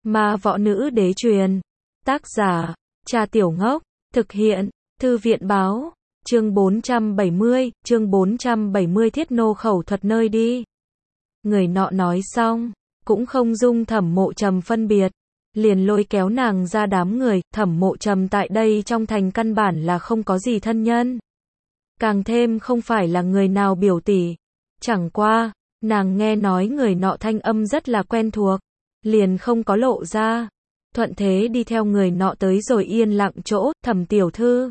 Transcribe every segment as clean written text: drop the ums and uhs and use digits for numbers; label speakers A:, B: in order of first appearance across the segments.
A: Ma võ nữ đế truyền. Tác giả, Trà Tiểu Ngốc. Thực hiện, Thư viện báo. Chương 470, Thiết Nô khẩu thuật nơi đi. Người nọ nói xong, cũng không dung Thẩm Mộ Trầm phân biệt, liền lôi kéo nàng ra đám người. Thẩm Mộ Trầm tại đây trong thành căn bản là không có gì thân nhân, càng thêm không phải là người nào biểu tỷ. Chẳng qua, nàng nghe nói người nọ thanh âm rất là quen thuộc, liền không có lộ ra, thuận thế đi theo người nọ tới rồi yên lặng chỗ. Thẩm tiểu thư,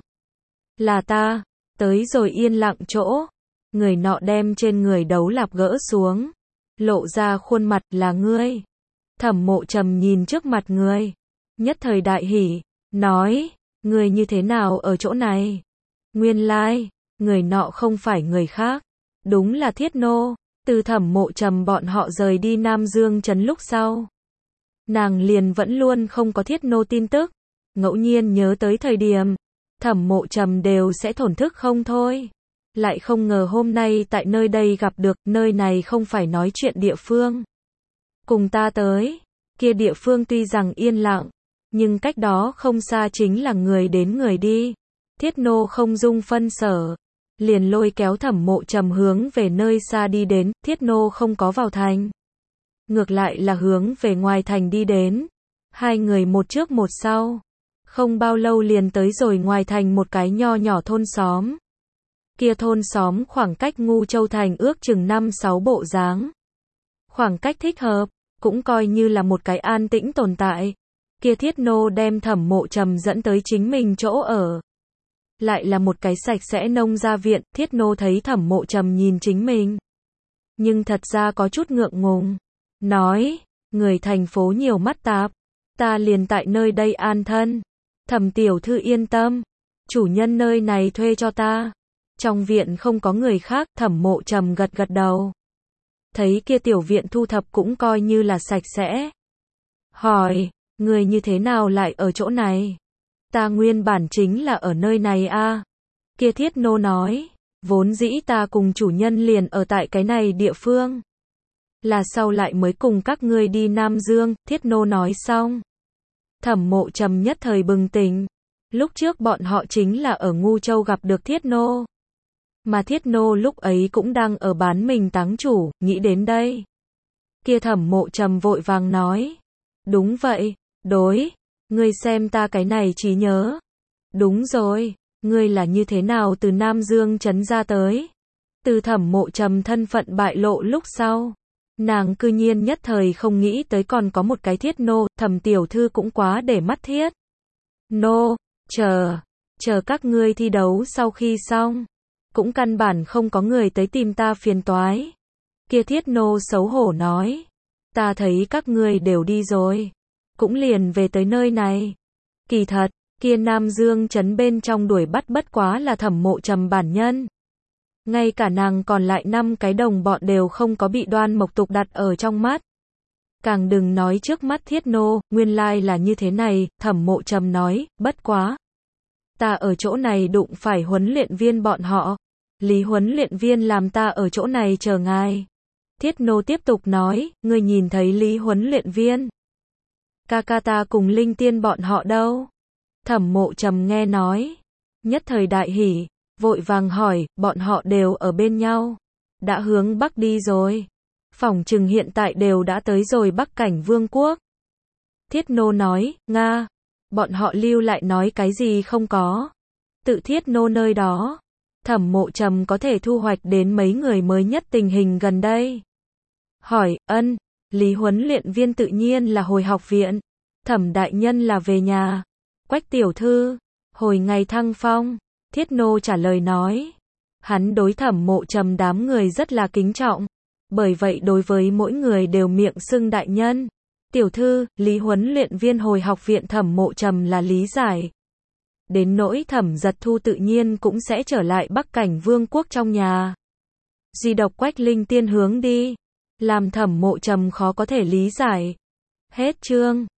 A: là ta. Tới rồi yên lặng chỗ, người nọ đem trên người đấu lạp gỡ xuống, lộ ra khuôn mặt. Là ngươi? Thẩm Mộ Trầm nhìn trước mặt người, nhất thời đại hỉ, nói, ngươi như thế nào ở chỗ này? Nguyên lai, người nọ không phải người khác, đúng là Thiết Nô. Từ Thẩm Mộ Trầm bọn họ rời đi Nam Dương trấn lúc sau, nàng liền vẫn luôn không có Thiết Nô tin tức, ngẫu nhiên nhớ tới thời điểm, Thẩm Mộ Trầm đều sẽ thổn thức không thôi. Lại không ngờ hôm nay tại nơi đây gặp được. Nơi này không phải nói chuyện địa phương. Cùng ta tới, kia địa phương tuy rằng yên lặng, nhưng cách đó không xa chính là người đến người đi. Thiết Nô không dung phân sở, liền lôi kéo Thẩm Mộ Trầm hướng về nơi xa đi đến. Thiết Nô không có vào thành, ngược lại là hướng về ngoài thành đi đến. Hai người một trước một sau, không bao lâu liền tới rồi ngoài thành một cái nho nhỏ thôn xóm. Kia thôn xóm khoảng cách Ngu Châu thành ước chừng 5-6 bộ dáng. Khoảng cách thích hợp, cũng coi như là một cái an tĩnh tồn tại. Kia Thiết Nô đem Thẩm Mộ Trầm dẫn tới chính mình chỗ ở. Lại là một cái sạch sẽ nông gia viện. Thiết Nô thấy Thẩm Mộ Trầm nhìn chính mình, nhưng thật ra có chút ngượng ngùng, nói, người thành phố nhiều mắt tạp, ta liền tại nơi đây an thân. Thẩm tiểu thư yên tâm, chủ nhân nơi này thuê cho ta, trong viện không có người khác. Thẩm Mộ Trầm gật gật đầu, thấy kia tiểu viện thu thập cũng coi như là sạch sẽ, hỏi, người như thế nào lại ở chỗ này? Ta nguyên bản chính là ở nơi này a. Kia Thiết Nô nói, vốn dĩ ta cùng chủ nhân liền ở tại cái này địa phương, là sau lại mới cùng các ngươi đi Nam Dương. Thiết Nô nói xong, Thẩm Mộ Trầm nhất thời bừng tỉnh. Lúc trước bọn họ chính là ở Ngu Châu gặp được Thiết Nô, mà Thiết Nô lúc ấy cũng đang ở bán mình táng chủ. Nghĩ đến đây, kia Thẩm Mộ Trầm vội vàng nói, đúng vậy, đối, ngươi xem ta cái này trí nhớ. Đúng rồi, ngươi là như thế nào từ Nam Dương trấn ra tới? Từ Thẩm Mộ Trầm thân phận bại lộ lúc sau, nàng cư nhiên nhất thời không nghĩ tới còn có một cái Thiết Nô. Thẩm tiểu thư cũng quá để mắt Thiết Nô, chờ các ngươi thi đấu sau khi xong, cũng căn bản không có người tới tìm ta phiền toái. Kia Thiết Nô xấu hổ nói, ta thấy các ngươi đều đi rồi, cũng liền về tới nơi này. Kỳ thật, kia Nam Dương trấn bên trong đuổi bắt bất quá là Thẩm Mộ Trầm bản nhân. Ngay cả nàng còn lại 5 cái đồng bọn đều không có bị Đoan Mộc Tục đặt ở trong mắt. Càng đừng nói trước mắt Thiết Nô. Nguyên lai là như thế này. Thẩm Mộ Trầm nói, bất quá, ta ở chỗ này đụng phải huấn luyện viên bọn họ. Lý huấn luyện viên làm ta ở chỗ này chờ ngài. Thiết Nô tiếp tục nói, ngươi nhìn thấy Lý huấn luyện viên? Ca ta cùng Linh Tiên bọn họ đâu? Thẩm Mộ Trầm nghe nói, nhất thời đại hỉ, vội vàng hỏi, bọn họ đều ở bên nhau, đã hướng Bắc đi rồi. Phỏng chừng hiện tại đều đã tới rồi Bắc Cảnh Vương quốc. Thiết Nô nói, Nga, bọn họ lưu lại nói cái gì không có? Tự Thiết Nô nơi đó, Thẩm Mộ Trầm có thể thu hoạch đến mấy người mới nhất tình hình gần đây. Hỏi, Lý huấn luyện viên tự nhiên là hồi học viện. Thẩm đại nhân là về nhà. Quách tiểu thư, hồi ngày thăng phong. Thiết Nô trả lời nói, hắn đối Thẩm Mộ Trầm đám người rất là kính trọng, bởi vậy đối với mỗi người đều miệng xưng đại nhân. Tiểu thư, Lý huấn luyện viên hồi học viện. Thẩm Mộ Trầm là lý giải. Đến nỗi Thẩm Giật Thu tự nhiên cũng sẽ trở lại Bắc Cảnh Vương quốc trong nhà. Duy độc Quách Linh Tiên hướng đi, làm Thẩm Mộ Trầm khó có thể lý giải. Hết chương.